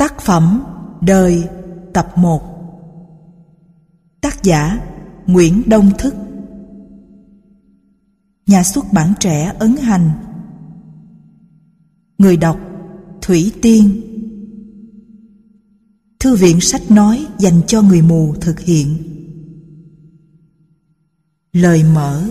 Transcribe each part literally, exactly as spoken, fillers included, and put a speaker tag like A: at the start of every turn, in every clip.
A: Tác phẩm Đời tập một. Tác giả Nguyễn Đông Thức. Nhà xuất bản Trẻ ấn hành. Người đọc Thủy Tiên. Thư viện sách nói dành cho người mù thực hiện. Lời mở.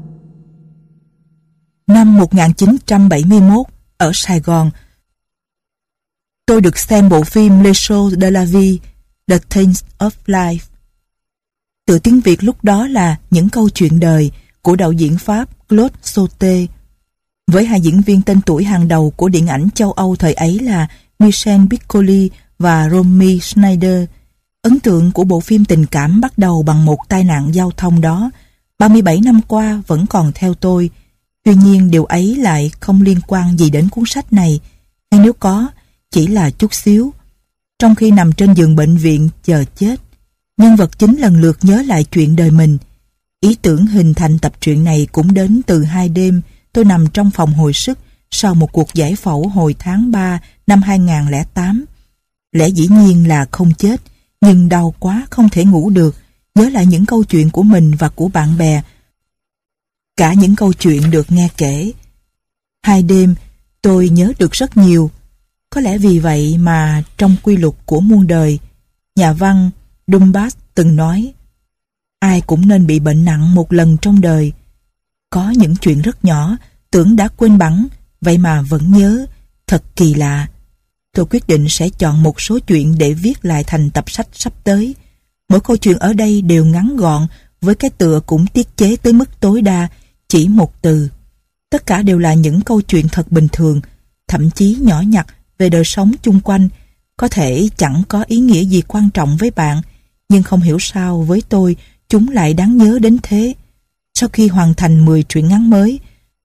A: Năm một nghìn chín trăm bảy mươi mốt, ở Sài Gòn, tôi được xem bộ phim Les Choses de la Vie, The Things of Life. Tựa tiếng Việt lúc đó là Những câu chuyện đời của đạo diễn Pháp Claude Sauté, với hai diễn viên tên tuổi hàng đầu của điện ảnh châu Âu thời ấy là Michel Piccoli và Romy Schneider. Ấn tượng của bộ phim tình cảm bắt đầu bằng một tai nạn giao thông đó, ba mươi bảy năm qua vẫn còn theo tôi. Tuy nhiên điều ấy lại không liên quan gì đến cuốn sách này, hay nếu có, chỉ là chút xíu. Trong khi nằm trên giường bệnh viện chờ chết, nhân vật chính lần lượt nhớ lại chuyện đời mình. Ý tưởng hình thành tập truyện này cũng đến từ hai đêm tôi nằm trong phòng hồi sức sau một cuộc giải phẫu hồi tháng ba năm hai nghìn không trăm lẻ tám. Lẽ dĩ nhiên là không chết, nhưng đau quá không thể ngủ được, nhớ lại những câu chuyện của mình và của bạn bè, cả những câu chuyện được nghe kể. Hai đêm tôi nhớ được rất nhiều. Có lẽ vì vậy mà trong quy luật của muôn đời, nhà văn Dumas từng nói, ai cũng nên bị bệnh nặng một lần trong đời. Có những chuyện rất nhỏ, tưởng đã quên bẵng, vậy mà vẫn nhớ, thật kỳ lạ. Tôi quyết định sẽ chọn một số chuyện để viết lại thành tập sách sắp tới. Mỗi câu chuyện ở đây đều ngắn gọn, với cái tựa cũng tiết chế tới mức tối đa, chỉ một từ. Tất cả đều là những câu chuyện thật bình thường, thậm chí nhỏ nhặt về đời sống chung quanh, có thể chẳng có ý nghĩa gì quan trọng với bạn, nhưng không hiểu sao với tôi chúng lại đáng nhớ đến thế. Sau khi hoàn thành mười truyện ngắn mới,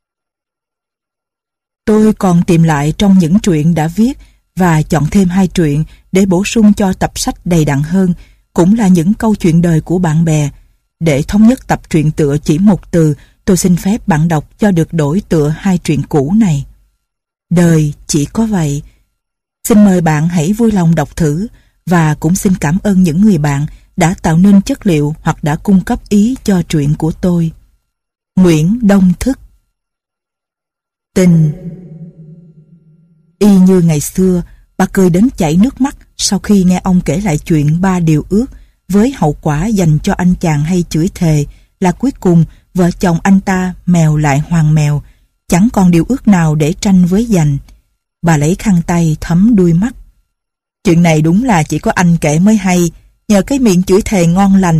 A: tôi còn tìm lại trong những truyện đã viết và chọn thêm hai truyện để bổ sung cho tập sách đầy đặn hơn, cũng là những câu chuyện đời của bạn bè. Để thống nhất tập truyện tựa chỉ một từ, tôi xin phép bạn đọc cho được đổi tựa hai truyện cũ này. Đời chỉ có vậy. Xin mời bạn hãy vui lòng đọc thử, và cũng xin cảm ơn những người bạn đã tạo nên chất liệu hoặc đã cung cấp ý cho truyện của tôi. Nguyễn Đông Thức. Tình. Y như ngày xưa, bà cười đến chảy nước mắt sau khi nghe ông kể lại chuyện ba điều ước, với hậu quả dành cho anh chàng hay chửi thề là cuối cùng vợ chồng anh ta mèo lại hoàng mèo, chẳng còn điều ước nào để tranh với giành. Bà lấy khăn tay thấm đuôi mắt. Chuyện này đúng là chỉ có anh kể mới hay, nhờ cái miệng chửi thề ngon lành.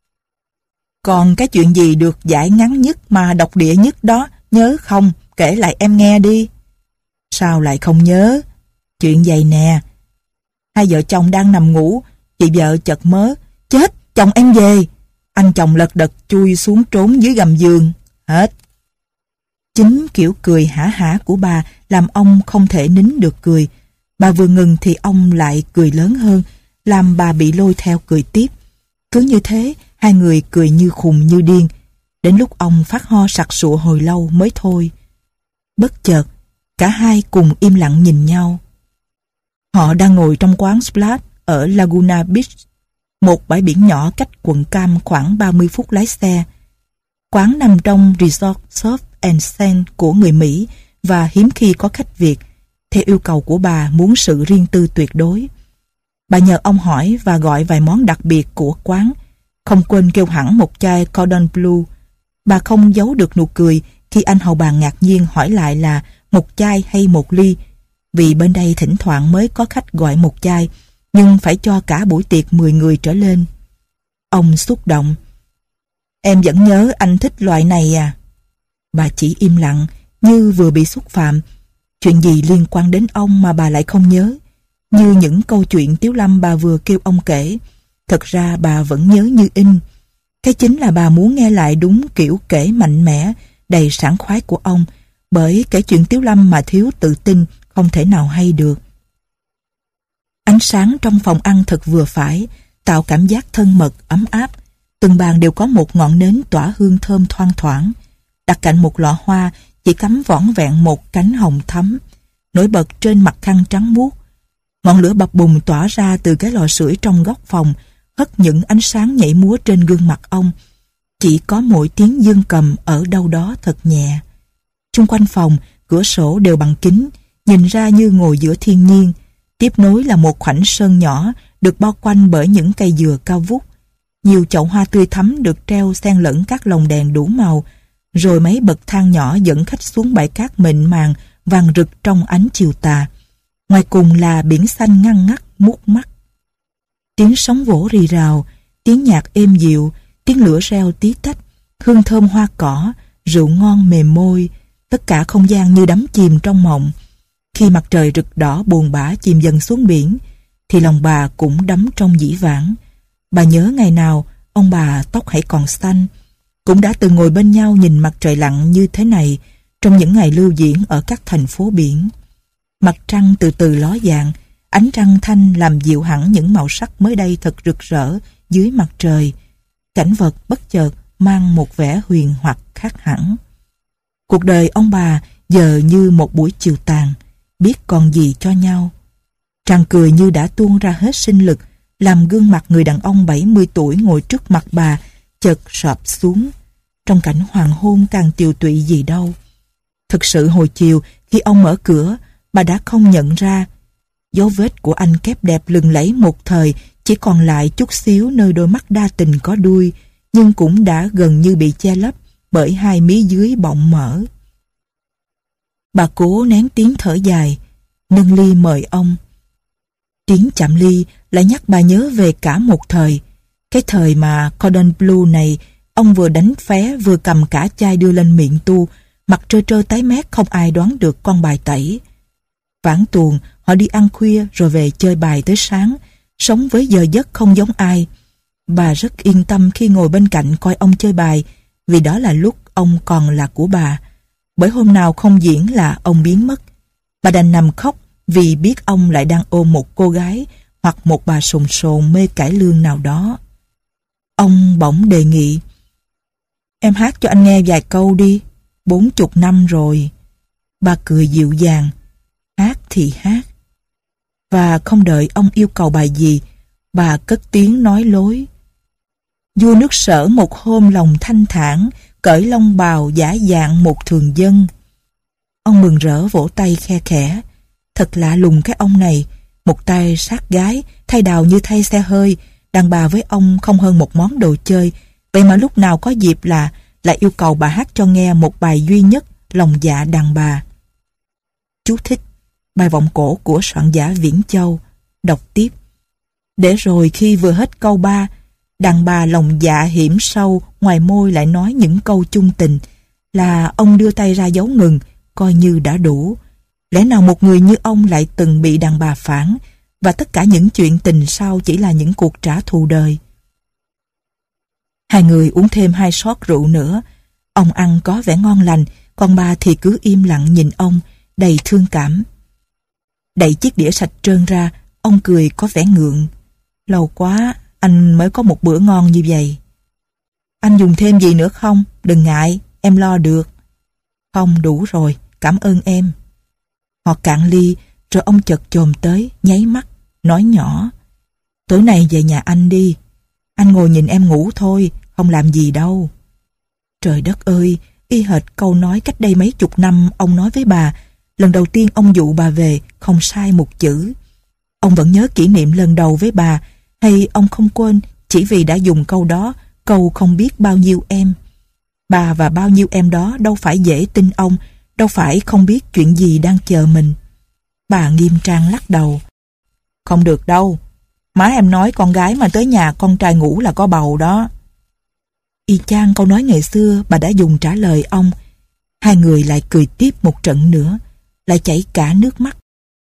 A: Còn cái chuyện gì được giải ngắn nhất mà độc địa nhất đó, nhớ không? Kể lại em nghe đi. Sao lại không nhớ? Chuyện vậy nè. Hai vợ chồng đang nằm ngủ, chị vợ chợt mớ, chết, chồng em về. Anh chồng lật đật chui xuống trốn dưới gầm giường. Hết. Chính kiểu cười hả hả của bà làm ông không thể nín được cười. Bà vừa ngừng thì ông lại cười lớn hơn, làm bà bị lôi theo cười tiếp. Cứ như thế, hai người cười như khùng như điên. Đến lúc ông phát ho sặc sụa hồi lâu mới thôi. Bất chợt, cả hai cùng im lặng nhìn nhau. Họ đang ngồi trong quán Splash ở Laguna Beach, một bãi biển nhỏ cách quận Cam khoảng ba mươi phút lái xe. Quán nằm trong resort Surf and Sand của người Mỹ và hiếm khi có khách Việt. Theo yêu cầu của bà muốn sự riêng tư tuyệt đối, bà nhờ ông hỏi và gọi vài món đặc biệt của quán, không quên kêu hẳn một chai Cordon Bleu. Bà không giấu được nụ cười khi anh hầu bàn ngạc nhiên hỏi lại là một chai hay một ly, vì bên đây thỉnh thoảng mới có khách gọi một chai, nhưng phải cho cả buổi tiệc mười người trở lên. Ông xúc động. Em vẫn nhớ anh thích loại này à? Bà chỉ im lặng, như vừa bị xúc phạm. Chuyện gì liên quan đến ông mà bà lại không nhớ? Như những câu chuyện Tiếu Lâm bà vừa kêu ông kể. Thật ra bà vẫn nhớ như in. Cái chính là bà muốn nghe lại đúng kiểu kể mạnh mẽ, đầy sảng khoái của ông, bởi kể chuyện Tiếu Lâm mà thiếu tự tin không thể nào hay được. Ánh sáng trong phòng ăn thật vừa phải, tạo cảm giác thân mật, ấm áp. Từng bàn đều có một ngọn nến tỏa hương thơm thoang thoảng. Đặt cạnh một lọ hoa chỉ cắm vỏn vẹn một cánh hồng thắm, nổi bật trên mặt khăn trắng muốt. Ngọn lửa bập bùng tỏa ra từ cái lò sưởi trong góc phòng, hất những ánh sáng nhảy múa trên gương mặt ông. Chỉ có mỗi tiếng dương cầm ở đâu đó thật nhẹ. Chung quanh phòng, cửa sổ đều bằng kính, nhìn ra như ngồi giữa thiên nhiên. Tiếp nối là một khoảnh sân nhỏ được bao quanh bởi những cây dừa cao vút. Nhiều chậu hoa tươi thắm được treo xen lẫn các lồng đèn đủ màu, rồi mấy bậc thang nhỏ dẫn khách xuống bãi cát mịn màng vàng rực trong ánh chiều tà. Ngoài cùng là biển xanh ngăn ngắt mút mắt. Tiếng sóng vỗ rì rào, tiếng nhạc êm dịu, tiếng lửa reo tí tách, hương thơm hoa cỏ, rượu ngon mềm môi, tất cả không gian như đắm chìm trong mộng. Khi mặt trời rực đỏ buồn bã chìm dần xuống biển, thì lòng bà cũng đắm trong dĩ vãng. Bà nhớ ngày nào ông bà tóc hãy còn xanh, cũng đã từng ngồi bên nhau nhìn mặt trời lặn như thế này trong những ngày lưu diễn ở các thành phố biển. Mặt trăng từ từ ló dạng, ánh trăng thanh làm dịu hẳn những màu sắc mới đây thật rực rỡ dưới mặt trời. Cảnh vật bất chợt mang một vẻ huyền hoặc khác hẳn. Cuộc đời ông bà giờ như một buổi chiều tàn, biết còn gì cho nhau. Tràng cười như đã tuôn ra hết sinh lực, làm gương mặt người đàn ông bảy mươi tuổi ngồi trước mặt bà chợt sụp xuống. Trong cảnh hoàng hôn càng tiều tụy gì đâu. Thực sự hồi chiều khi ông mở cửa, bà đã không nhận ra. Dấu vết của anh kép đẹp lừng lẫy một thời chỉ còn lại chút xíu nơi đôi mắt đa tình có đuôi, nhưng cũng đã gần như bị che lấp bởi hai mí dưới bọng mở. Bà cố nén tiếng thở dài, nâng ly mời ông. Tiếng chạm ly lại nhắc bà nhớ về cả một thời. Cái thời mà Cordon Bleu này, ông vừa đánh phé vừa cầm cả chai đưa lên miệng tu, mặt trơ trơ tái mét không ai đoán được con bài tẩy. Vãn tuồng, họ đi ăn khuya rồi về chơi bài tới sáng, sống với giờ giấc không giống ai. Bà rất yên tâm khi ngồi bên cạnh coi ông chơi bài, vì đó là lúc ông còn là của bà. Bởi hôm nào không diễn là ông biến mất. Bà đành nằm khóc vì biết ông lại đang ôm một cô gái hoặc một bà sồn sồn mê cải lương nào đó. Ông bỗng đề nghị: "Em hát cho anh nghe vài câu đi, bốn chục năm rồi." Bà cười dịu dàng: "Hát thì hát." Và không đợi ông yêu cầu bài gì, bà cất tiếng nói lối: "Vua nước Sở một hôm lòng thanh thản, cởi long bào giả dạng một thường dân." Ông mừng rỡ vỗ tay khe khẽ. Thật lạ lùng cái ông này, một tay sát gái, thay đào như thay xe hơi, đàn bà với ông không hơn một món đồ chơi, vậy mà lúc nào có dịp là lại yêu cầu bà hát cho nghe một bài duy nhất lòng dạ đàn bà. Chú thích: bài vọng cổ của soạn giả Viễn Châu. Đọc tiếp: "Để rồi khi vừa hết câu ba, đàn bà lòng dạ hiểm sâu, ngoài môi lại nói những câu chung tình, là ông đưa tay ra dấu ngừng, coi như đã đủ. Lẽ nào một người như ông lại từng bị đàn bà phản, và tất cả những chuyện tình sau chỉ là những cuộc trả thù đời?" Hai người uống thêm hai shot rượu nữa. Ông ăn có vẻ ngon lành, còn bà thì cứ im lặng nhìn ông, đầy thương cảm. Đậy chiếc đĩa sạch trơn ra, ông cười có vẻ ngượng. "Lâu quá anh mới có một bữa ngon như vậy." "Anh dùng thêm gì nữa không? Đừng ngại, em lo được." "Không, đủ rồi, cảm ơn em." Họ cạn ly, rồi ông chợt chồm tới, nháy mắt, nói nhỏ: "Tối nay về nhà anh đi. Anh ngồi nhìn em ngủ thôi, không làm gì đâu." Trời đất ơi, y hệt câu nói cách đây mấy chục năm ông nói với bà, lần đầu tiên ông dụ bà về, không sai một chữ. Ông vẫn nhớ kỷ niệm lần đầu với bà, hay ông không quên chỉ vì đã dùng câu đó, câu không biết bao nhiêu em. Bà và bao nhiêu em đó đâu phải dễ tin ông, đâu phải không biết chuyện gì đang chờ mình. Bà nghiêm trang lắc đầu: "Không được đâu, má em nói con gái mà tới nhà con trai ngủ là có bầu đó." Y chang câu nói ngày xưa bà đã dùng trả lời ông. Hai người lại cười tiếp một trận nữa, lại chảy cả nước mắt.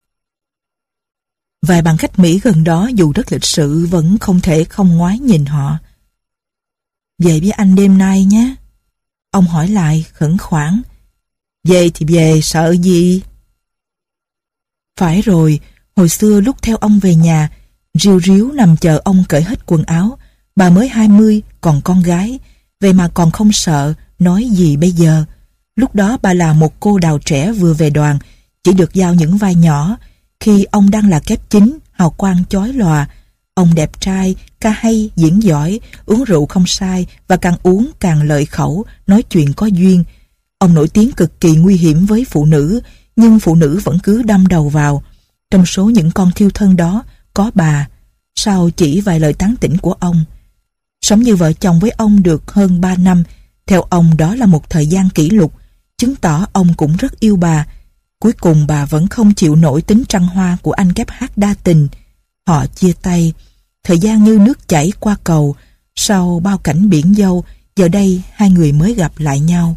A: Vài bàn khách Mỹ gần đó dù rất lịch sự vẫn không thể không ngoái nhìn họ. "Về với anh đêm nay nhé." Ông hỏi lại khẩn khoản. "Về thì về, sợ gì?" Phải rồi, hồi xưa lúc theo ông về nhà, ríu ríu nằm chờ ông cởi hết quần áo. Bà mới hai mươi, còn con gái, vậy mà còn không sợ, nói gì bây giờ. Lúc đó bà là một cô đào trẻ vừa về đoàn, chỉ được giao những vai nhỏ, Khi ông đang là kép chính, hào quang chói lòa, ông đẹp trai, ca hay, diễn giỏi, uống rượu không sai và càng uống càng lợi khẩu, nói chuyện có duyên. Ông nổi tiếng cực kỳ nguy hiểm với phụ nữ, nhưng phụ nữ vẫn cứ đâm đầu vào. Trong số những con thiêu thân đó có bà. Sau chỉ vài lời tán tỉnh của ông. Sống như vợ chồng với ông được hơn ba năm, theo ông đó là một thời gian kỷ lục, chứng tỏ ông cũng rất yêu bà. Cuối cùng bà vẫn không chịu nổi tính trăng hoa của anh kép hát đa tình. Họ chia tay, thời gian như nước chảy qua cầu. Sau bao cảnh biển dâu, giờ đây hai người mới gặp lại nhau.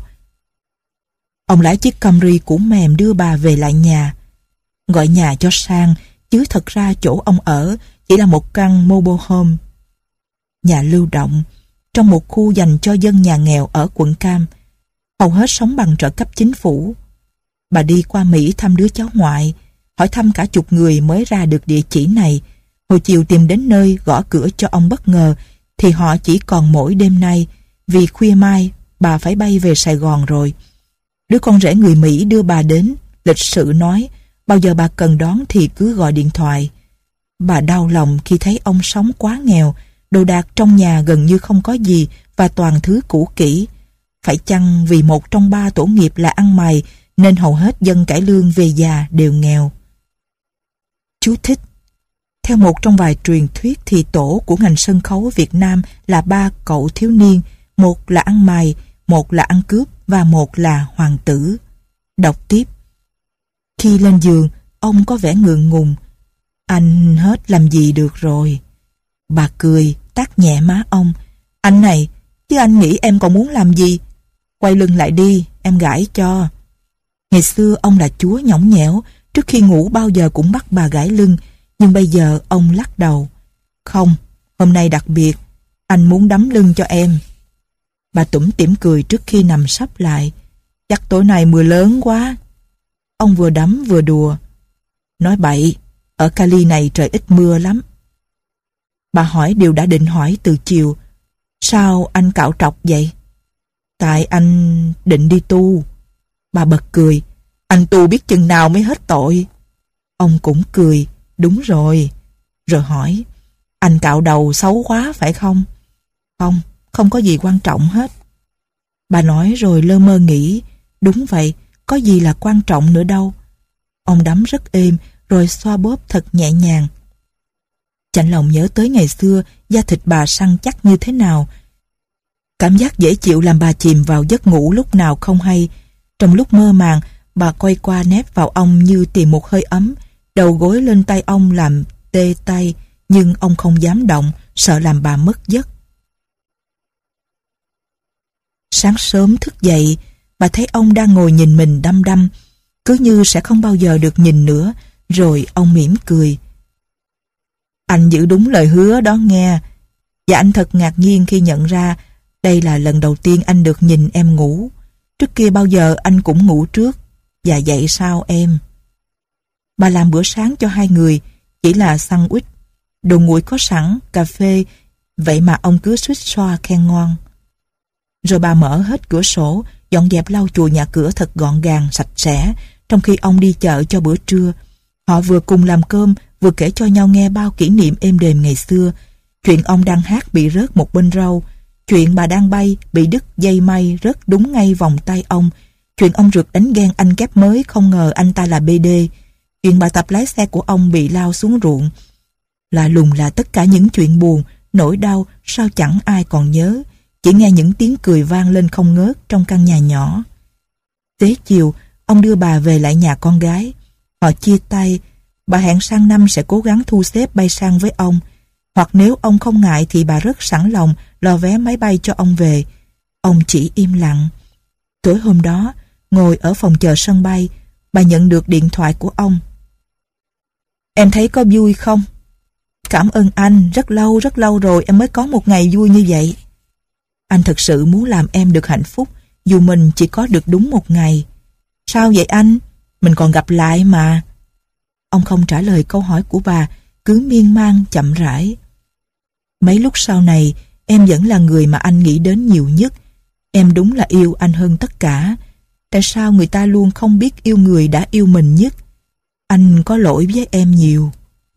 A: Ông lái chiếc Camry cũ mềm đưa bà về lại nhà. Gọi nhà cho sang, chứ thật ra chỗ ông ở chỉ là một căn mobile home. Nhà lưu động, trong một khu dành cho dân nhà nghèo ở quận Cam. Hầu hết sống bằng trợ cấp chính phủ. Bà đi qua Mỹ thăm đứa cháu ngoại, hỏi thăm cả chục người mới ra được địa chỉ này. Hồi chiều tìm đến nơi gõ cửa cho ông bất ngờ, thì họ chỉ còn mỗi đêm nay, vì khuya mai bà phải bay về Sài Gòn rồi. Đứa con rể người Mỹ đưa bà đến, lịch sự nói, bao giờ bà cần đón thì cứ gọi điện thoại. Bà đau lòng khi thấy ông sống quá nghèo, đồ đạc trong nhà gần như không có gì và toàn thứ cũ kỹ. Phải chăng vì một trong ba tổ nghiệp là ăn mày nên hầu hết dân cải lương về già đều nghèo. Chú thích: theo một trong vài truyền thuyết thì tổ của ngành sân khấu Việt Nam là ba cậu thiếu niên, một là ăn mày, một là ăn cướp và một là hoàng tử. Đọc tiếp. Khi lên giường, ông có vẻ ngượng ngùng. Anh hết làm gì được rồi. Bà cười, tát nhẹ má ông. Anh này, chứ anh nghĩ em còn muốn làm gì? Quay lưng lại đi, em gãi cho. Ngày xưa ông là chúa nhõng nhẽo, trước khi ngủ bao giờ cũng bắt bà gãi lưng, nhưng bây giờ ông lắc đầu. Không, hôm nay đặc biệt, anh muốn đấm lưng cho em. Bà tủm tỉm cười trước khi nằm sấp lại. Chắc tối nay mưa lớn quá. Ông vừa đấm vừa đùa. Nói bậy, ở Cali này trời ít mưa lắm. Bà hỏi điều đã định hỏi từ chiều. Sao anh cạo trọc vậy? Tại anh định đi tu. Bà bật cười. Anh tu biết chừng nào mới hết tội. Ông cũng cười. Đúng rồi. Rồi hỏi. Anh cạo đầu xấu quá phải không? Không, không có gì quan trọng hết. Bà nói rồi lơ mơ nghĩ. Đúng vậy, có gì là quan trọng nữa đâu. Ông đấm rất êm rồi xoa bóp thật nhẹ nhàng. Chạnh lòng nhớ tới ngày xưa da thịt bà săn chắc như thế nào. Cảm giác dễ chịu làm bà chìm vào giấc ngủ lúc nào không hay. Trong lúc mơ màng, bà quay qua nép vào ông như tìm một hơi ấm, đầu gối lên tay ông làm tê tay, nhưng ông không dám động, sợ làm bà mất giấc. Sáng sớm thức dậy, bà thấy ông đang ngồi nhìn mình đăm đăm, cứ như sẽ không bao giờ được nhìn nữa, rồi ông mỉm cười. Anh giữ đúng lời hứa đó nghe. Và anh thật ngạc nhiên khi nhận ra đây là lần đầu tiên anh được nhìn em ngủ. Trước kia bao giờ anh cũng ngủ trước. Và vậy sao em? Bà làm bữa sáng cho hai người, chỉ là sandwich, đồ nguội có sẵn, cà phê, vậy mà ông cứ suýt xoa khen ngon. Rồi bà mở hết cửa sổ, dọn dẹp lau chùi nhà cửa thật gọn gàng, sạch sẽ, trong khi ông đi chợ cho bữa trưa. Họ vừa cùng làm cơm, vừa kể cho nhau nghe bao kỷ niệm êm đềm ngày xưa. Chuyện ông đang hát bị rớt một bên râu, chuyện bà đang bay bị đứt dây may rớt đúng ngay vòng tay ông, chuyện ông rượt đánh ghen anh kép mới không ngờ anh ta là bê đê, chuyện bà tập lái xe của ông bị lao xuống ruộng. Lạ lùng là tất cả những chuyện buồn, nỗi đau sao chẳng ai còn nhớ, chỉ nghe những tiếng cười vang lên không ngớt trong căn nhà nhỏ. Tới chiều, ông đưa bà về lại nhà con gái. Họ chia tay. Bà hẹn sang năm sẽ cố gắng thu xếp bay sang với ông, hoặc nếu ông không ngại thì bà rất sẵn lòng lo vé máy bay cho ông về. Ông chỉ im lặng. Tối hôm đó, ngồi ở phòng chờ sân bay, bà nhận được điện thoại của ông. Em thấy có vui không? Cảm ơn anh, rất lâu rất lâu rồi em mới có một ngày vui như vậy. Anh thật sự muốn làm em được hạnh phúc, dù mình chỉ có được đúng một ngày. Sao vậy anh? Mình còn gặp lại mà. Ông không trả lời câu hỏi của bà, cứ miên man chậm rãi. Mấy lúc sau này, em vẫn là người mà anh nghĩ đến nhiều nhất. Em đúng là yêu anh hơn tất cả. Tại sao người ta luôn không biết yêu người đã yêu mình nhất? Anh có lỗi với em nhiều.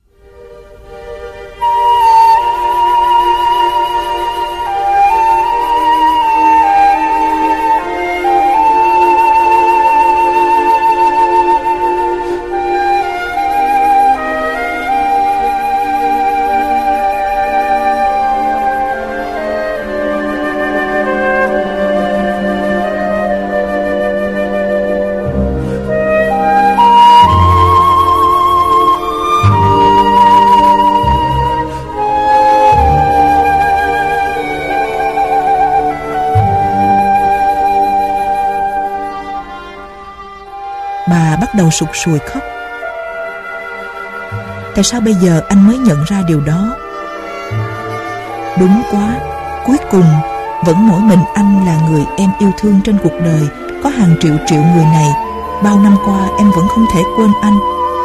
A: Đầu sụt sùi khóc. Tại sao bây giờ anh mới nhận ra điều đó? Đúng quá, cuối cùng vẫn mỗi mình anh là người em yêu thương trên cuộc đời. Có hàng triệu triệu người này. Bao năm qua em vẫn không thể quên anh.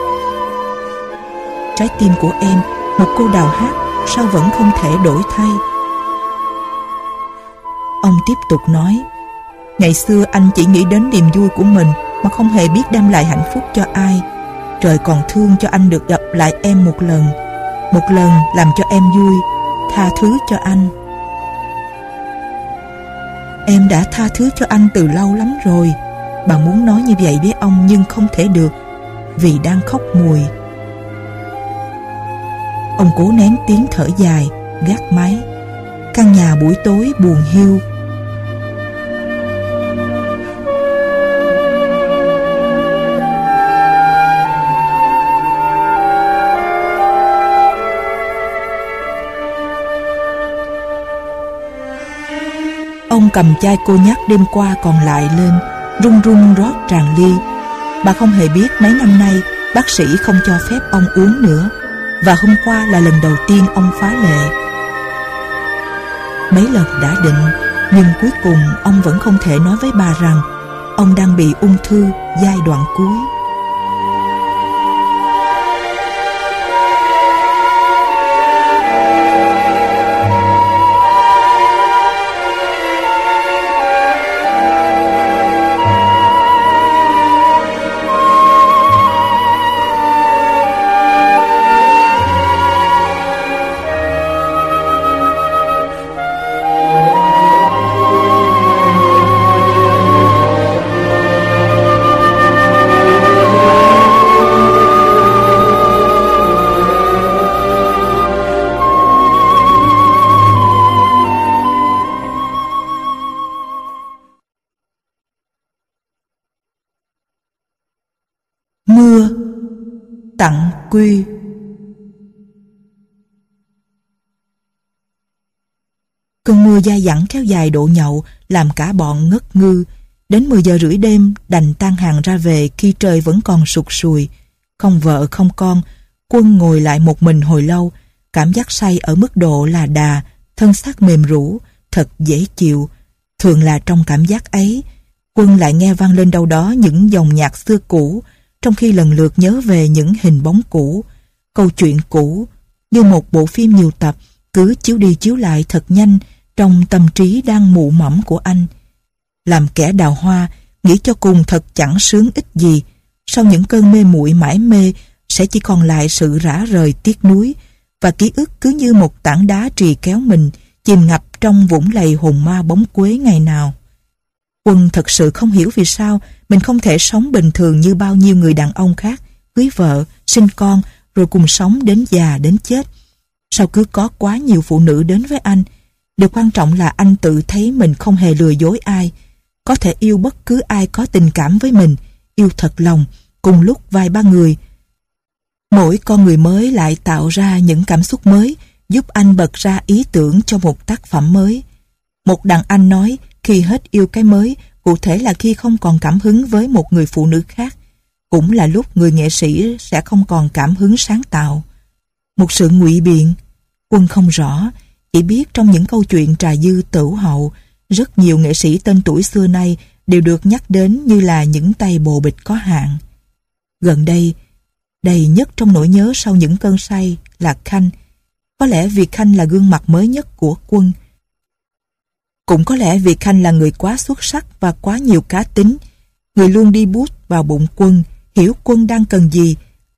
A: Trái tim của em, một cô đào hát, sao vẫn không thể đổi thay? Ông tiếp tục nói, ngày xưa anh chỉ nghĩ đến niềm vui của mình mà không hề biết đem lại hạnh phúc cho ai. Trời còn thương cho anh được gặp lại em một lần. Một lần làm cho em vui, tha thứ cho anh. Em đã tha thứ cho anh từ lâu lắm rồi. Bà muốn nói như vậy với ông nhưng không thể được, vì đang khóc mùi. Ông cố nén tiếng thở dài, gác máy. Căn nhà buổi tối buồn hiu. Ông cầm chai cô nhắc đêm qua còn lại lên, run run rót tràn ly. Bà không hề biết mấy năm nay bác sĩ không cho phép ông uống nữa, và hôm qua là lần đầu tiên ông phá lệ. Mấy lần đã định, nhưng cuối cùng ông vẫn không thể nói với bà rằng ông đang bị ung thư giai đoạn cuối. Mưa tặng Quy. Cơn mưa dai dẳng kéo dài độ nhậu làm cả bọn ngất ngư. Đến mười giờ rưỡi đêm đành tan hàng ra về khi trời vẫn còn sụt sùi. Không vợ không con, Quân ngồi lại một mình hồi lâu. Cảm giác say ở mức độ là đà, thân xác mềm rũ, thật dễ chịu. Thường là trong cảm giác ấy, Quân lại nghe vang lên đâu đó những dòng nhạc xưa cũ, trong khi lần lượt nhớ về những hình bóng cũ, câu chuyện cũ, như một bộ phim nhiều tập cứ chiếu đi chiếu lại thật nhanh trong tâm trí đang mụ mẫm của anh. Làm kẻ đào hoa, nghĩ cho cùng thật chẳng sướng ích gì. Sau những cơn mê muội mãi mê, sẽ chỉ còn lại sự rã rời tiếc nuối, và ký ức cứ như một tảng đá trì kéo mình, chìm ngập trong vũng lầy hồn ma bóng quế ngày nào. Quân thật sự không hiểu vì sao mình không thể sống bình thường như bao nhiêu người đàn ông khác, cưới vợ, sinh con, rồi cùng sống đến già đến chết. Sao cứ có quá nhiều phụ nữ đến với anh? Điều quan trọng là anh tự thấy mình không hề lừa dối ai, có thể yêu bất cứ ai có tình cảm với mình, yêu thật lòng, cùng lúc vài ba người. Mỗi con người mới lại tạo ra những cảm xúc mới, giúp anh bật ra ý tưởng cho một tác phẩm mới. Một đàn anh nói khi hết yêu cái mới, cụ thể là khi không còn cảm hứng với một người phụ nữ khác. Cũng là lúc người nghệ sĩ sẽ không còn cảm hứng sáng tạo. Một sự ngụy biện. Quân không rõ, chỉ biết trong những câu chuyện trà dư tửu hậu, rất nhiều nghệ sĩ tên tuổi xưa nay đều được nhắc đến như là những tay bồ bịch có hạn. Gần đây, đầy nhất trong nỗi nhớ sau những cơn say là Khanh. Có lẽ vì Khanh là gương mặt mới nhất của Quân. Cũng có lẽ vì Khanh là người quá xuất sắc và quá nhiều cá tính. Người luôn đi bút vào bụng Quân, hiểu Quân đang cần gì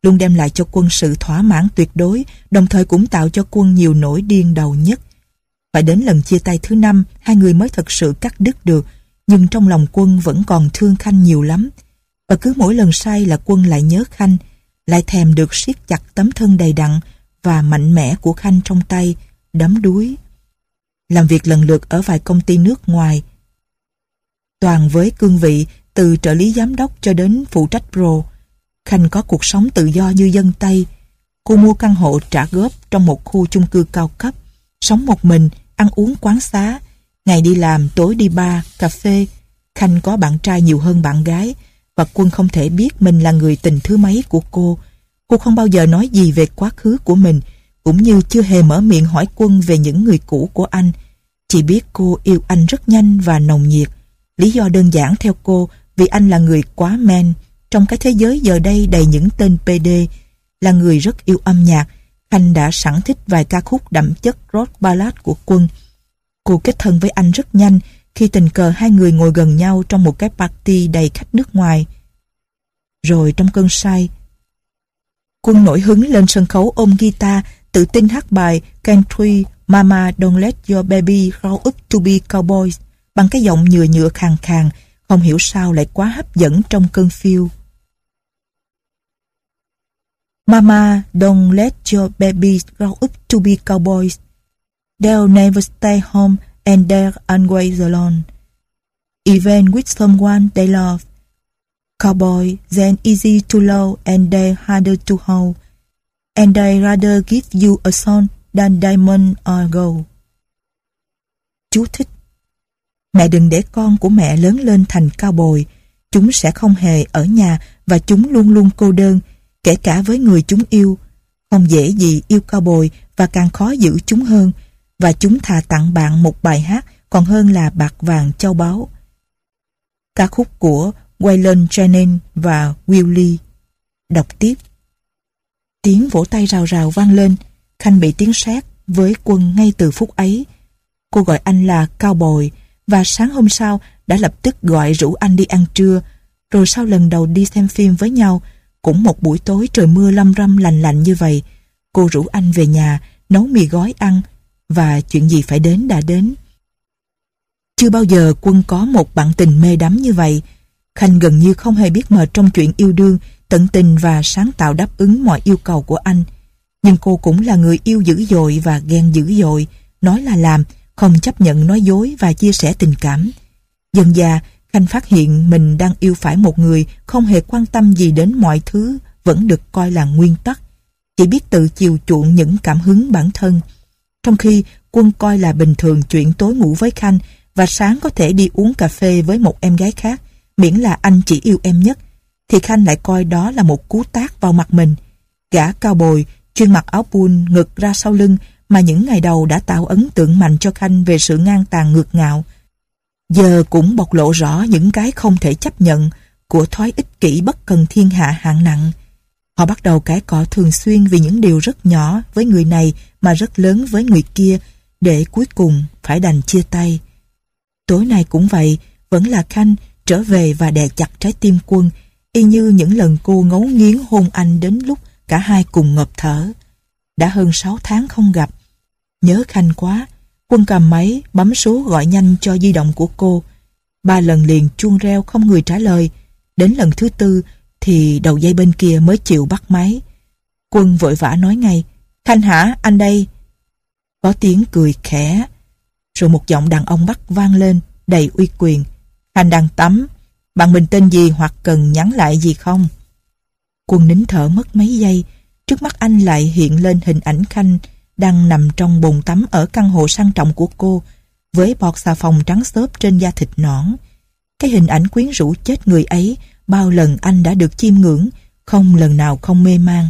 A: luôn đem lại cho Quân sự thỏa mãn tuyệt đối, đồng thời cũng tạo cho Quân nhiều nỗi điên đầu nhất. Phải đến lần chia tay thứ năm, hai người mới thật sự cắt đứt được, nhưng trong lòng Quân vẫn còn thương Khanh nhiều lắm. Và cứ mỗi lần say là Quân lại nhớ Khanh, lại thèm được siết chặt tấm thân đầy đặn và mạnh mẽ của Khanh trong tay, đắm đuối. Làm việc lần lượt ở vài công ty nước ngoài, toàn với cương vị từ trợ lý giám đốc cho đến phụ trách pro. Khanh có cuộc sống tự do như dân Tây. Cô mua căn hộ trả góp trong một khu chung cư cao cấp, sống một mình, ăn uống quán xá, ngày đi làm, tối đi bar, cà phê. Khanh có bạn trai nhiều hơn bạn gái, và Quân không thể biết mình là người tình thứ mấy của cô. Cô không bao giờ nói gì về quá khứ của mình, cũng như chưa hề mở miệng hỏi Quân về những người cũ của anh. Chỉ biết cô yêu anh rất nhanh và nồng nhiệt. Lý do đơn giản theo cô vì anh là người quá man trong cái thế giới giờ đây đầy những tên pê đê. Là người rất yêu âm nhạc, Khanh đã sẵn thích vài ca khúc đậm chất rock ballad của Quân. Cô kết thân với anh rất nhanh khi tình cờ hai người ngồi gần nhau trong một cái party đầy khách nước ngoài. Rồi trong cơn say, Quân nổi hứng lên sân khấu ôm guitar, tự tin hát bài Country Mama Don't Let Your Baby Grow Up To Be Cowboys bằng cái giọng nhựa nhựa khàn khàn, không hiểu sao lại quá hấp dẫn trong cơn phiêu. Mama don't let your babies grow up to be cowboys. They'll never stay home and they're always alone, even with someone they love. Cowboy, they're easy to love and they're harder to hold, and they rather give you a son than diamond or gold. Chú thích: mẹ đừng để con của mẹ lớn lên thành cao bồi. Chúng sẽ không hề ở nhà và chúng luôn luôn cô đơn, kể cả với người chúng yêu. Không dễ gì yêu cao bồi và càng khó giữ chúng hơn, và chúng thà tặng bạn một bài hát còn hơn là bạc vàng châu báu. Ca khúc của Waylon Jennings và Willie. Đọc tiếp. Tiếng vỗ tay rào rào vang lên. Khanh bị tiếng sét với Quân ngay từ phút ấy. Cô gọi anh là cao bồi, và sáng hôm sau đã lập tức gọi rủ anh đi ăn trưa. Rồi sau lần đầu đi xem phim với nhau, cũng một buổi tối trời mưa lâm râm lành lạnh như vậy, cô rủ anh về nhà nấu mì gói ăn, và chuyện gì phải đến đã đến. Chưa bao giờ Quân có một bạn tình mê đắm như vậy. Khanh gần như không hề biết mệt trong chuyện yêu đương, tận tình và sáng tạo đáp ứng mọi yêu cầu của anh. Nhưng cô cũng là người yêu dữ dội và ghen dữ dội, nói là làm, không chấp nhận nói dối và chia sẻ tình cảm. Dần dà, Khanh phát hiện mình đang yêu phải một người không hề quan tâm gì đến mọi thứ vẫn được coi là nguyên tắc, chỉ biết tự chiều chuộng những cảm hứng bản thân. Trong khi Quân coi là bình thường chuyện tối ngủ với Khanh và sáng có thể đi uống cà phê với một em gái khác, miễn là anh chỉ yêu em nhất, thì Khanh lại coi đó là một cú tát vào mặt mình. Gã cao bồi, chuyên mặc áo pun ngực ra sau lưng mà những ngày đầu đã tạo ấn tượng mạnh cho Khanh về sự ngang tàn ngược ngạo, giờ cũng bộc lộ rõ những cái không thể chấp nhận của thói ích kỷ bất cần thiên hạ hạng nặng. Họ bắt đầu cãi cọ thường xuyên vì những điều rất nhỏ với người này mà rất lớn với người kia, để cuối cùng phải đành chia tay. Tối nay cũng vậy, vẫn là Khanh trở về và đè chặt trái tim Quân, y như những lần cô ngấu nghiến hôn anh đến lúc cả hai cùng ngộp thở. Đã hơn sáu tháng không gặp. Nhớ Khanh quá. Quân cầm máy bấm số gọi nhanh cho di động của cô. Ba lần liền chuông reo không người trả lời. Đến lần thứ tư thì đầu dây bên kia mới chịu bắt máy. Quân vội vã nói ngay: Khanh hả, anh đây. Có tiếng cười khẽ, rồi một giọng đàn ông Bắc vang lên đầy uy quyền: Khanh đang tắm, bạn mình tên gì hoặc cần nhắn lại gì không? Quân nín thở mất mấy giây. Trước mắt anh lại hiện lên hình ảnh Khanh đang nằm trong bồn tắm ở căn hộ sang trọng của cô, với bọt xà phòng trắng xốp trên da thịt nõn. Cái hình ảnh quyến rũ chết người ấy, bao lần anh đã được chiêm ngưỡng, không lần nào không mê man.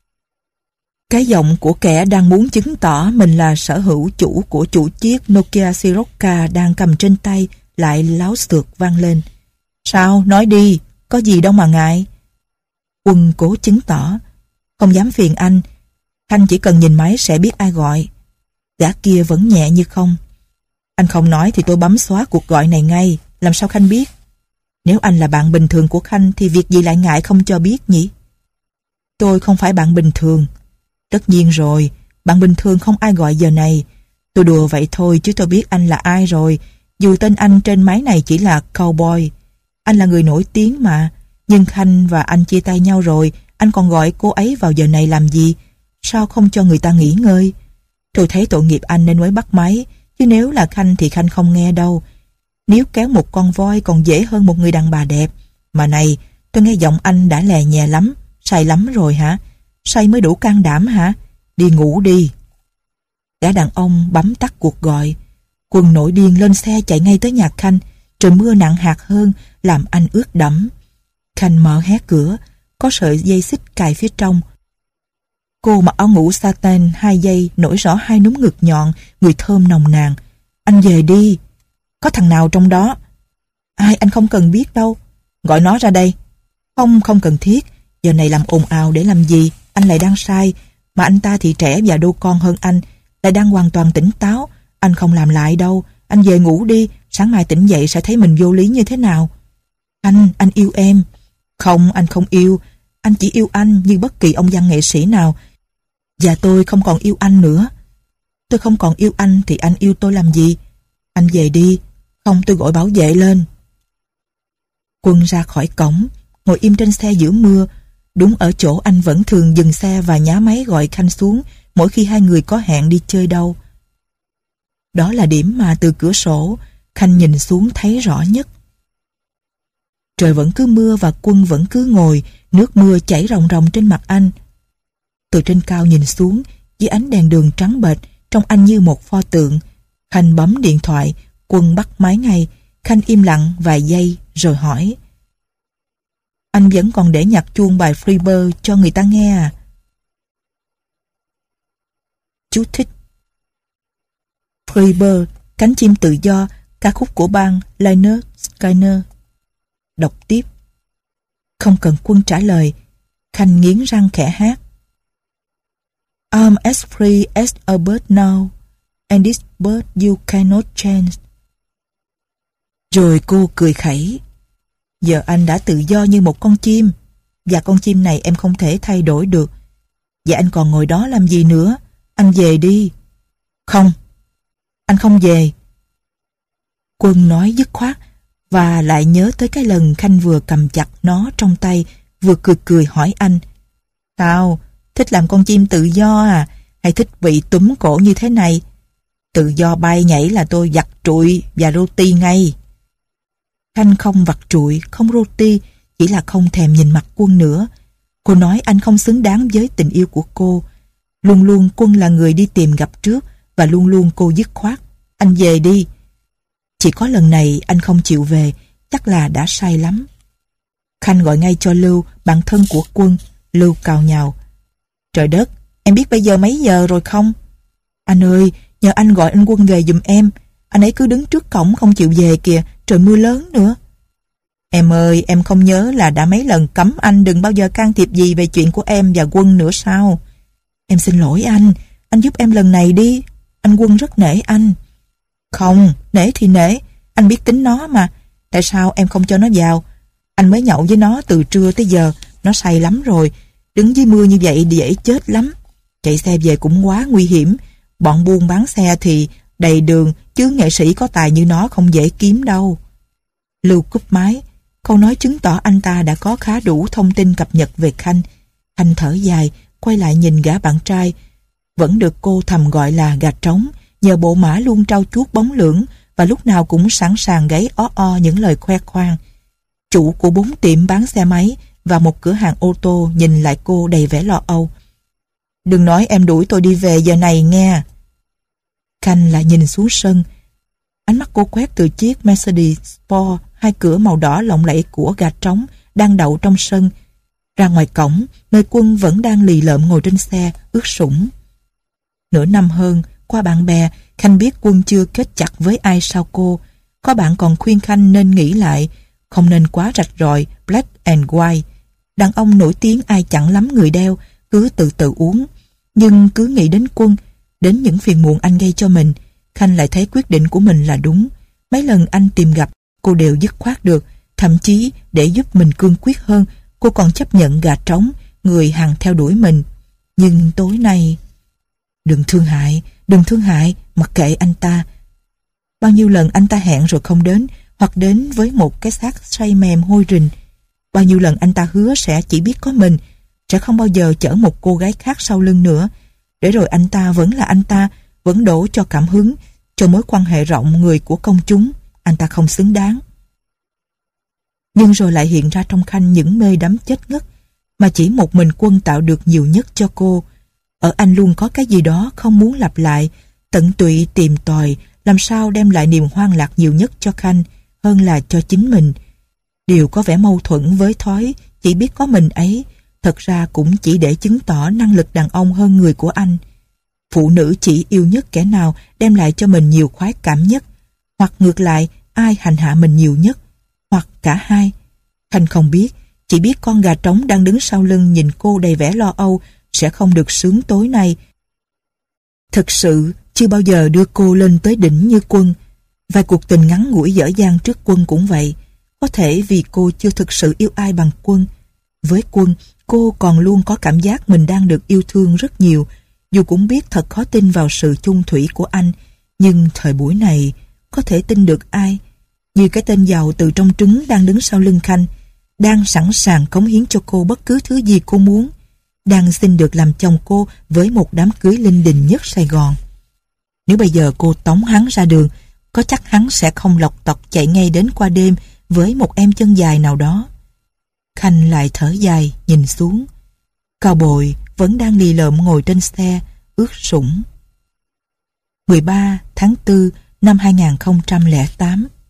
A: Cái giọng của kẻ đang muốn chứng tỏ mình là sở hữu chủ của chủ chiếc Nokia Sirocco đang cầm trên tay lại láo xược vang lên: Sao, nói đi, có gì đâu mà ngại. Quân cố chứng tỏ: Không dám phiền anh, Khanh chỉ cần nhìn máy sẽ biết ai gọi. Gã kia vẫn nhẹ như không: Anh không nói thì tôi bấm xóa cuộc gọi này ngay, làm sao Khanh biết? Nếu anh là bạn bình thường của Khanh thì việc gì lại ngại không cho biết nhỉ? tôi không phải bạn bình thường. Tất nhiên rồi, bạn bình thường không ai gọi giờ này. Tôi đùa vậy thôi chứ tôi biết anh là ai rồi. Dù tên anh trên máy này chỉ là Cowboy. Anh là người nổi tiếng mà. Nhưng Khanh và anh chia tay nhau rồi, anh còn gọi cô ấy vào giờ này làm gì? Sao không cho người ta nghỉ ngơi? Tôi thấy tội nghiệp anh nên mới bắt máy. Chứ nếu là Khanh thì Khanh không nghe đâu. Nếu kéo một con voi còn dễ hơn một người đàn bà đẹp. Mà này, tôi nghe giọng anh đã lè nhè lắm. Say lắm rồi hả? Say mới đủ can đảm hả? Đi ngủ đi. Gã đàn ông bấm tắt cuộc gọi. Quân nổi điên lên xe chạy ngay tới nhà Khanh. Trời mưa nặng hạt hơn, làm anh ướt đẫm. Khanh mở hé cửa, có sợi dây xích cài phía trong. Cô mặc áo ngủ satin hai dây, nổi rõ hai núm ngực nhọn, mùi thơm nồng nàn. Anh về đi. Có thằng nào trong đó? Ai, anh không cần biết đâu. Gọi nó ra đây. Không, không cần thiết. Giờ này làm ồn ào để làm gì? Anh lại đang sai. Mà anh ta thì trẻ và đô con hơn anh, lại đang hoàn toàn tỉnh táo. Anh không làm lại đâu. Anh về ngủ đi. Sáng mai tỉnh dậy sẽ thấy mình vô lý như thế nào. Anh, anh yêu em. Không, anh không yêu. Anh chỉ yêu anh như bất kỳ ông văn nghệ sĩ nào. Và tôi không còn yêu anh nữa. Tôi không còn yêu anh thì anh yêu tôi làm gì? Anh về đi. Không, tôi gọi bảo vệ lên. Quân ra khỏi cổng, ngồi im trên xe giữa mưa, đúng ở chỗ anh vẫn thường dừng xe và nhá máy gọi Khanh xuống mỗi khi hai người có hẹn đi chơi đâu. Đó là điểm mà từ cửa sổ Khanh nhìn xuống thấy rõ nhất. Trời vẫn cứ mưa và Quân vẫn cứ ngồi, nước mưa chảy ròng ròng trên mặt anh. Từ trên cao nhìn xuống, dưới ánh đèn đường trắng bệch, trông anh như một pho tượng. Khanh bấm điện thoại, Quân bắt máy ngay. Khanh im lặng vài giây rồi hỏi: Anh vẫn còn để nhạc chuông bài Freebird cho người ta nghe à? Chú thích: Freebird, cánh chim tự do, ca khúc của bang Lynyrd Skynyrd. Đọc tiếp. Không cần Quân trả lời, Khanh nghiến răng khẽ hát: I'm as free as a bird now, and this bird you cannot change. Rồi cô cười khẩy: Giờ anh đã tự do như một con chim, và con chim này em không thể thay đổi được. Và anh còn ngồi đó làm gì nữa? Anh về đi. Không, anh không về. Quân nói dứt khoát, và lại nhớ tới cái lần Khanh vừa cầm chặt nó trong tay, vừa cười cười hỏi anh: Sao, thích làm con chim tự do à? Hay thích bị túm cổ như thế này? Tự do bay nhảy là tôi vặt trụi và roti ngay. Khanh không vặt trụi, không roti, chỉ là không thèm nhìn mặt Quân nữa. Cô nói anh không xứng đáng với tình yêu của cô. Luôn luôn Quân là người đi tìm gặp trước, và luôn luôn cô dứt khoát: Anh về đi. Chỉ có lần này anh không chịu về, chắc là đã say lắm. Khanh gọi ngay cho Lưu, bạn thân của Quân. Lưu cào nhào: Trời đất, em biết bây giờ mấy giờ rồi không? Anh ơi, nhờ anh gọi anh Quân về giùm em. Anh ấy cứ đứng trước cổng không chịu về kìa, trời mưa lớn nữa. Em ơi, em không nhớ là đã mấy lần cấm anh đừng bao giờ can thiệp gì về chuyện của em và Quân nữa sao? Em xin lỗi anh, anh giúp em lần này đi. Anh Quân rất nể anh. Không, nể thì nể, anh biết tính nó mà. Tại sao em không cho nó vào? Anh mới nhậu với nó từ trưa tới giờ, nó say lắm rồi. Đứng dưới mưa như vậy dễ chết lắm. Chạy xe về cũng quá nguy hiểm. Bọn buôn bán xe thì đầy đường, chứ nghệ sĩ có tài như nó không dễ kiếm đâu. Lưu cúp máy. Câu nói chứng tỏ anh ta đã có khá đủ thông tin cập nhật về Khanh. Khanh thở dài, quay lại nhìn gã bạn trai, vẫn được cô thầm gọi là gà trống, nhờ bộ mã luôn trau chuốt bóng lưỡng và lúc nào cũng sẵn sàng gáy ó o những lời khoe khoang. Chủ của bốn tiệm bán xe máy và một cửa hàng ô tô nhìn lại cô đầy vẻ lo âu. Đừng nói em đuổi tôi đi về giờ này nghe. Khanh lại nhìn xuống sân. Ánh mắt cô quét từ chiếc Mercedes Sport hai cửa màu đỏ lộng lẫy của gà trống đang đậu trong sân ra ngoài cổng, nơi Quân vẫn đang lì lợm ngồi trên xe ướt sũng. Nửa năm hơn, qua bạn bè, Khanh biết Quân chưa kết chặt với ai sau cô. Có bạn còn khuyên Khanh nên nghĩ lại, không nên quá rạch ròi black and white. Đàn ông nổi tiếng ai chẳng lắm người đeo, cứ từ từ uống. Nhưng cứ nghĩ đến Quân, đến những phiền muộn anh gây cho mình, Khanh lại thấy quyết định của mình là đúng. Mấy lần anh tìm gặp, cô đều dứt khoát được. Thậm chí để giúp mình cương quyết hơn, cô còn chấp nhận gà trống người hằng theo đuổi mình. Nhưng tối nay... Đừng thương hại, đừng thương hại, mặc kệ anh ta. Bao nhiêu lần anh ta hẹn rồi không đến, hoặc đến với một cái xác say mềm hôi rình. Bao nhiêu lần anh ta hứa sẽ chỉ biết có mình, sẽ không bao giờ chở một cô gái khác sau lưng nữa. Để rồi anh ta vẫn là anh ta, vẫn đổ cho cảm hứng, cho mối quan hệ rộng người của công chúng. Anh ta không xứng đáng. Nhưng rồi lại hiện ra trong Khanh những mê đắm chết ngất mà chỉ một mình Quân tạo được nhiều nhất cho cô. Ở anh luôn có cái gì đó không muốn lặp lại, tận tụy tìm tòi làm sao đem lại niềm hoang lạc nhiều nhất cho Khanh hơn là cho chính mình. Điều có vẻ mâu thuẫn với thói chỉ biết có mình ấy, thật ra cũng chỉ để chứng tỏ năng lực đàn ông hơn người của anh. Phụ nữ chỉ yêu nhất kẻ nào đem lại cho mình nhiều khoái cảm nhất, hoặc ngược lại ai hành hạ mình nhiều nhất, hoặc cả hai. Khanh không biết, chỉ biết con gà trống đang đứng sau lưng nhìn cô đầy vẻ lo âu sẽ không được sướng tối nay. Thực sự chưa bao giờ đưa cô lên tới đỉnh như Quân. Vài cuộc tình ngắn ngủi dở dang trước Quân cũng vậy. Có thể vì cô chưa thực sự yêu ai bằng Quân. Với Quân, cô còn luôn có cảm giác mình đang được yêu thương rất nhiều. Dù cũng biết thật khó tin vào sự chung thủy của anh, nhưng thời buổi này có thể tin được ai? Như cái tên giàu từ trong trứng đang đứng sau lưng Khanh, đang sẵn sàng cống hiến cho cô bất cứ thứ gì cô muốn, đang xin được làm chồng cô với một đám cưới linh đình nhất Sài Gòn. Nếu bây giờ cô tống hắn ra đường, có chắc hắn sẽ không lọc tọc chạy ngay đến qua đêm với một em chân dài nào đó. Khanh lại thở dài nhìn xuống. Cao Bội vẫn đang lì lợm ngồi trên xe, ướt sũng. mười ba tháng tư năm hai nghìn không trăm lẻ tám.